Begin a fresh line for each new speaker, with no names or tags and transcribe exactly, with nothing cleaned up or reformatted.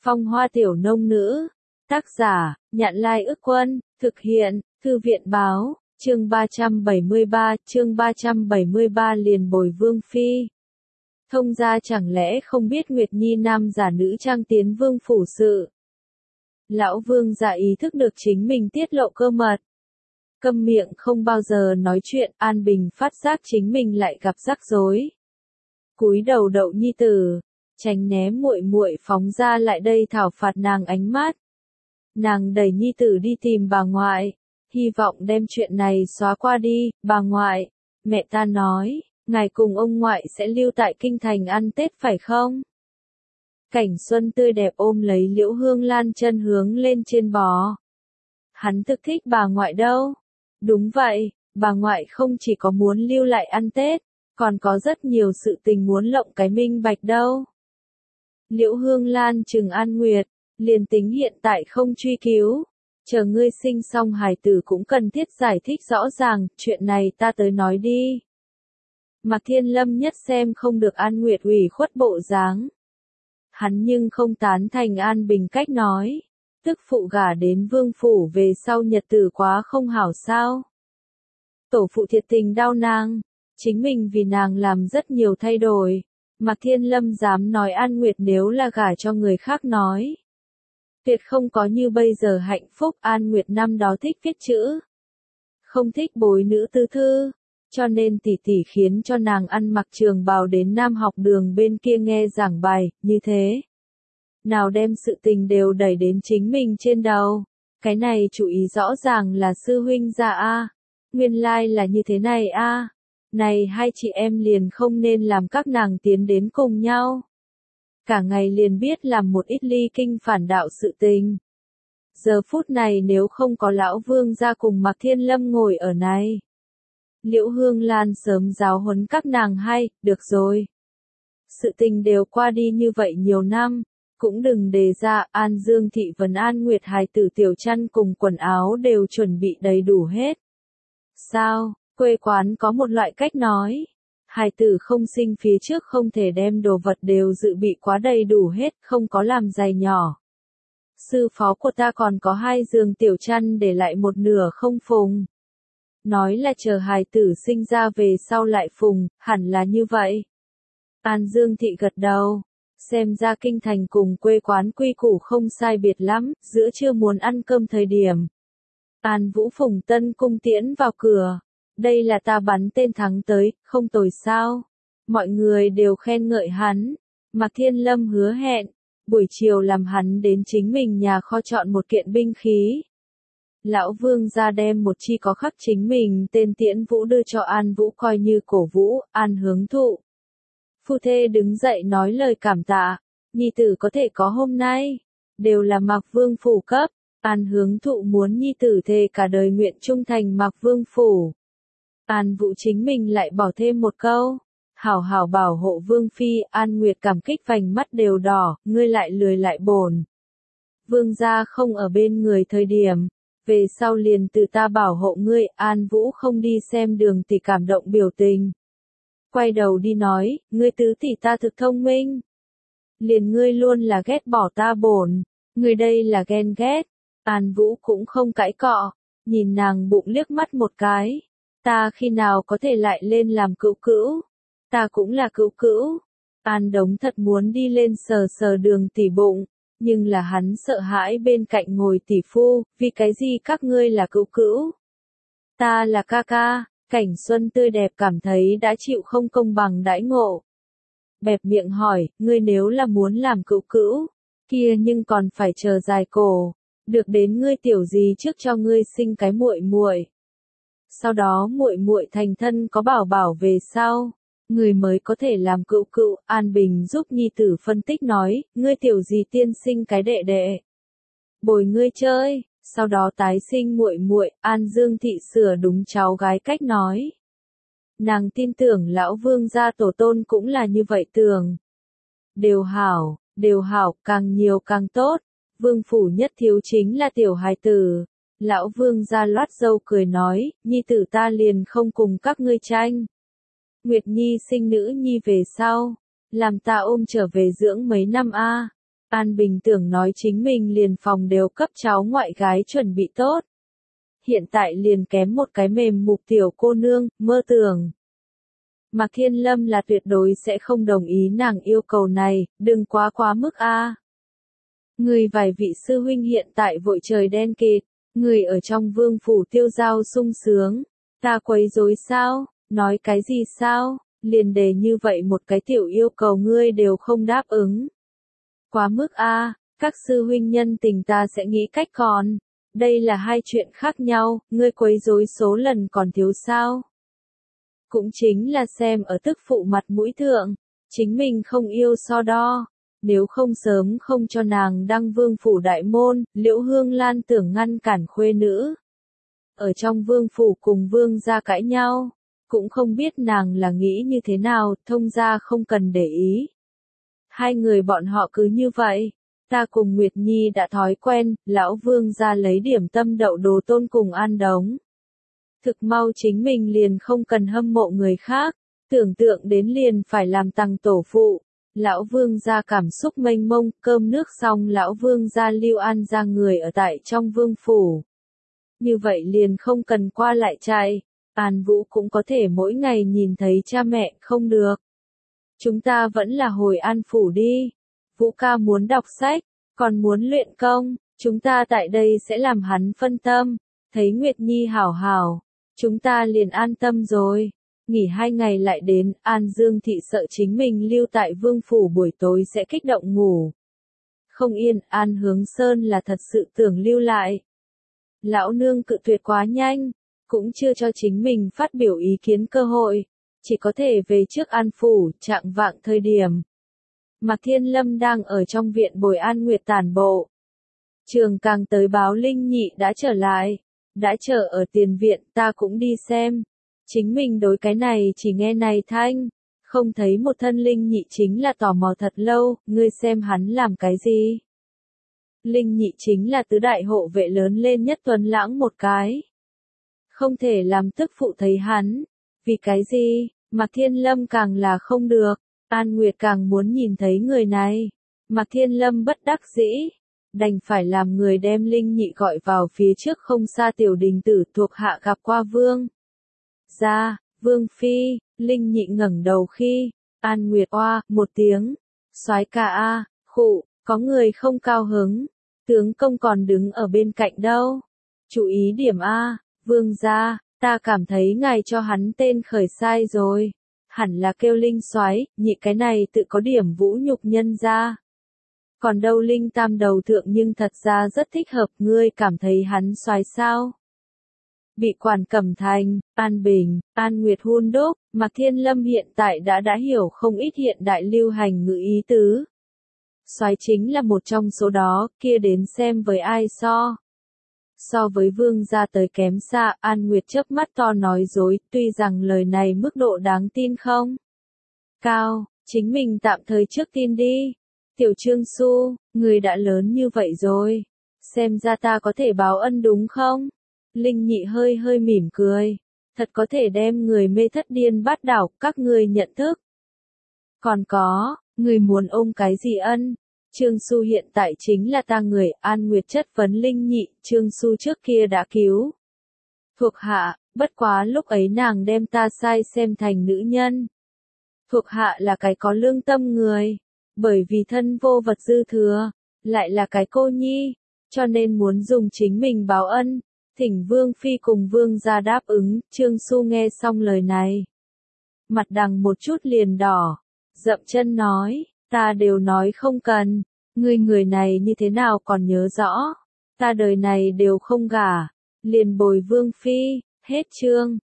Phong hoa tiểu nông nữ. Tác giả, Nhạn Lai Ức Quân, thực hiện, Thư viện Báo, chương ba trăm bảy mươi ba, chương ba trăm bảy mươi ba liền bồi Vương Phi. Thông gia chẳng lẽ không biết Nguyệt Nhi nam giả nữ trang tiến vương phủ sự. Lão Vương gia ý thức được chính mình tiết lộ cơ mật. Câm miệng không bao giờ nói chuyện, An Bình phát giác chính mình lại gặp rắc rối. Cúi đầu đậu nhi tử, tránh né muội muội phóng ra lại đây thảo phạt nàng ánh mắt. Nàng đẩy nhi tử đi tìm bà ngoại, hy vọng đem chuyện này xóa qua đi. Bà ngoại, mẹ ta nói, ngài cùng ông ngoại sẽ lưu tại kinh thành ăn Tết phải không? Cảnh Xuân tươi đẹp ôm lấy Liễu Hương Lan chân hướng lên trên bò. Hắn thực thích bà ngoại đâu? Đúng vậy, bà ngoại không chỉ có muốn lưu lại ăn Tết, còn có rất nhiều sự tình muốn lộng cái minh bạch đâu. Liễu Hương Lan trừng An Nguyệt, liền tính hiện tại không truy cứu, chờ ngươi sinh xong hài tử cũng cần thiết giải thích rõ ràng, chuyện này ta tới nói đi. Mạc Thiên Lâm nhất xem không được An Nguyệt ủy khuất bộ dáng. Hắn nhưng không tán thành An Bình cách nói, tức phụ gả đến vương phủ về sau nhật tử quá không hảo sao. Tổ phụ thiệt tình đau nàng, chính mình vì nàng làm rất nhiều thay đổi. Mạc Thiên Lâm dám nói An Nguyệt nếu là gả cho người khác nói. Tuyệt không có như bây giờ hạnh phúc. An Nguyệt năm đó thích viết chữ, không thích bối nữ tư thư, cho nên tỷ tỷ khiến cho nàng ăn mặc trường bào đến Nam học đường bên kia nghe giảng bài, như thế. Nào đem sự tình đều đẩy đến chính mình trên đầu. Cái này chủ ý rõ ràng là sư huynh gia a. Nguyên lai là như thế này a. Này hai chị em liền không nên làm các nàng tiến đến cùng nhau. Cả ngày liền biết làm một ít ly kinh phản đạo sự tình. Giờ phút này nếu không có lão Vương gia cùng Mạc Thiên Lâm ngồi ở này. Liễu Hương Lan sớm giáo huấn các nàng hay, được rồi. Sự tình đều qua đi như vậy nhiều năm, cũng đừng đề ra. An Dương thị vấn An Nguyệt hài tử tiểu chăn cùng quần áo đều chuẩn bị đầy đủ hết. Sao? Quê quán có một loại cách nói, hài tử không sinh phía trước không thể đem đồ vật đều dự bị quá đầy đủ hết, không có làm giày nhỏ. Sư phó của ta còn có hai giường tiểu chăn để lại một nửa không phùng. Nói là chờ hài tử sinh ra về sau lại phùng, hẳn là như vậy. An Dương thị gật đầu, xem ra kinh thành cùng quê quán quy củ không sai biệt lắm, giữa trưa muốn ăn cơm thời điểm. An Vũ phùng tân cung tiễn vào cửa. Đây là ta bắn tên thắng tới, không tồi sao. Mọi người đều khen ngợi hắn. Mạc Thiên Lâm hứa hẹn, buổi chiều làm hắn đến chính mình nhà kho chọn một kiện binh khí. Lão Vương gia đem một chi có khắc chính mình tên tiễn vũ đưa cho An Vũ coi như cổ vũ. An hướng thụ. Phu thê đứng dậy nói lời cảm tạ. Nhi tử có thể có hôm nay, đều là Mạc Vương phủ cấp. An hướng thụ muốn nhi tử thề cả đời nguyện trung thành Mạc Vương phủ. An Vũ chính mình lại bỏ thêm một câu, hảo hảo bảo hộ Vương Phi. An Nguyệt cảm kích vành mắt đều đỏ, ngươi lại lười lại bồn. Vương gia không ở bên người thời điểm, về sau liền từ ta bảo hộ ngươi. An Vũ không đi xem Đường tỷ cảm động biểu tình. Quay đầu đi nói, ngươi tứ tỷ ta thực thông minh. Liền ngươi luôn là ghét bỏ ta bổn, ngươi đây là ghen ghét. An Vũ cũng không cãi cọ, nhìn nàng bụng liếc mắt một cái. Ta khi nào có thể lại lên làm cữu cữu? Ta cũng là cữu cữu. An Đống thật muốn đi lên sờ sờ Đường tỷ bụng, nhưng là hắn sợ hãi bên cạnh ngồi tỷ phu, vì cái gì các ngươi là cữu cữu? Ta là ca ca. Cảnh Xuân tươi đẹp cảm thấy đã chịu không công bằng đãi ngộ. Bẹp miệng hỏi, ngươi nếu là muốn làm cữu cữu, kia nhưng còn phải chờ dài cổ, được đến ngươi tiểu gì trước cho ngươi sinh cái muội muội. Sau đó muội muội thành thân có bảo bảo về sau, người mới có thể làm cữu cữu. An Bình giúp nhi tử phân tích nói, ngươi tiểu gì tiên sinh cái đệ đệ, bồi ngươi chơi, sau đó tái sinh muội muội. An Dương thị sửa đúng cháu gái cách nói. Nàng tin tưởng lão Vương gia tổ tôn cũng là như vậy tưởng. Đều hảo, đều hảo, càng nhiều càng tốt. Vương phủ nhất thiếu chính là tiểu hài tử. Lão Vương gia loát râu cười nói, nhi tử ta liền không cùng các ngươi tranh. Nguyệt Nhi sinh nữ nhi về sau, làm ta ôm trở về dưỡng mấy năm a. An Bình tưởng nói chính mình liền phòng đều cấp cháu ngoại gái chuẩn bị tốt. Hiện tại liền kém một cái mềm mục tiểu cô nương, mơ tưởng. Mạc Thiên Lâm là tuyệt đối sẽ không đồng ý nàng yêu cầu này, đừng quá quá mức a. Người vài vị sư huynh hiện tại vội trời đen kịt, người ở trong vương phủ tiêu giao sung sướng, ta quấy rối sao, nói cái gì sao, liền đề như vậy một cái tiểu yêu cầu ngươi đều không đáp ứng. Quá mức a, các sư huynh nhân tình ta sẽ nghĩ cách còn, đây là hai chuyện khác nhau, ngươi quấy rối số lần còn thiếu sao. Cũng chính là xem ở tức phụ mặt mũi thượng, chính mình không yêu so đo. Nếu không sớm không cho nàng đăng vương phủ đại môn, Liễu Hương Lan tưởng ngăn cản khuê nữ. Ở trong vương phủ cùng vương gia cãi nhau, cũng không biết nàng là nghĩ như thế nào, thông gia không cần để ý. Hai người bọn họ cứ như vậy, ta cùng Nguyệt Nhi đã thói quen, lão vương gia lấy điểm tâm đậu đồ tôn cùng ăn đống. Thực mau chính mình liền không cần hâm mộ người khác, tưởng tượng đến liền phải làm tăng tổ phụ. Lão vương gia cảm xúc mênh mông, cơm nước xong lão vương gia lưu an ra người ở tại trong vương phủ. Như vậy liền không cần qua lại chạy, An Vũ cũng có thể mỗi ngày nhìn thấy cha mẹ, không được. Chúng ta vẫn là hồi An phủ đi. Vũ ca muốn đọc sách, còn muốn luyện công, chúng ta tại đây sẽ làm hắn phân tâm. Thấy Nguyệt Nhi hảo hảo, chúng ta liền an tâm rồi. Nghỉ hai ngày lại đến, An Dương Thị sợ chính mình lưu tại vương phủ buổi tối sẽ kích động ngủ. Không yên, An Hướng Sơn là thật sự tưởng lưu lại. Lão nương cự tuyệt quá nhanh, cũng chưa cho chính mình phát biểu ý kiến cơ hội, chỉ có thể về trước An phủ, trạng vạng thời điểm. Mạc Thiên Lâm đang ở trong viện bồi An Nguyệt tản bộ. Trường càng tới báo Linh Nhị đã trở lại, đã chờ ở tiền viện, ta cũng đi xem. Chính mình đối cái này chỉ nghe này thanh, không thấy một thân Linh Nhị chính là tò mò thật lâu, ngươi xem hắn làm cái gì. Linh Nhị chính là tứ đại hộ vệ lớn lên nhất tuấn lãng một cái. Không thể làm tức phụ thấy hắn, vì cái gì, Mạc Thiên Lâm càng là không được, An Nguyệt càng muốn nhìn thấy người này. Mạc Thiên Lâm bất đắc dĩ, đành phải làm người đem Linh Nhị gọi vào phía trước không xa tiểu đình tử thuộc hạ gặp qua vương. Ra, vương phi, Linh Nhị ngẩng đầu khi, An Nguyệt oa, một tiếng, soái ca a, khụ, có người không cao hứng, tướng công còn đứng ở bên cạnh đâu. Chú ý điểm a, vương gia, ta cảm thấy ngài cho hắn tên khởi sai rồi, hẳn là kêu Linh soái, nhị cái này tự có điểm vũ nhục nhân gia. Còn đâu Linh tam đầu thượng nhưng thật ra rất thích hợp, ngươi cảm thấy hắn soái sao? Bị quản Cẩm Thành, An Bình, An Nguyệt hun đúc, Mạc Thiên Lâm hiện tại đã đã hiểu không ít hiện đại lưu hành ngữ ý tứ. Soái chính là một trong số đó, kia đến xem với ai so. So với vương gia tới kém xa, An Nguyệt chớp mắt to nói dối, tuy rằng lời này mức độ đáng tin không cao, chính mình tạm thời trước tin đi. Tiểu Trương Xu, người đã lớn như vậy rồi, xem ra ta có thể báo ân đúng không? Linh Nhị hơi hơi mỉm cười, thật có thể đem người mê thất điên bát đảo, các ngươi nhận thức. Còn có, người muốn ôm cái gì ân? Trương Xu hiện tại chính là ta người, An Nguyệt chất vấn Linh Nhị, Trương Xu trước kia đã cứu. Thuộc hạ, bất quá lúc ấy nàng đem ta sai xem thành nữ nhân. Thuộc hạ là cái có lương tâm người, bởi vì thân vô vật dư thừa, lại là cái cô nhi, cho nên muốn dùng chính mình báo ân. Thỉnh Vương Phi cùng Vương gia đáp ứng, Trương Xu nghe xong lời này. Mặt đằng một chút liền đỏ, dậm chân nói, ta đều nói không cần, ngươi người này như thế nào còn nhớ rõ, ta đời này đều không gả, liền bồi Vương Phi, hết chương.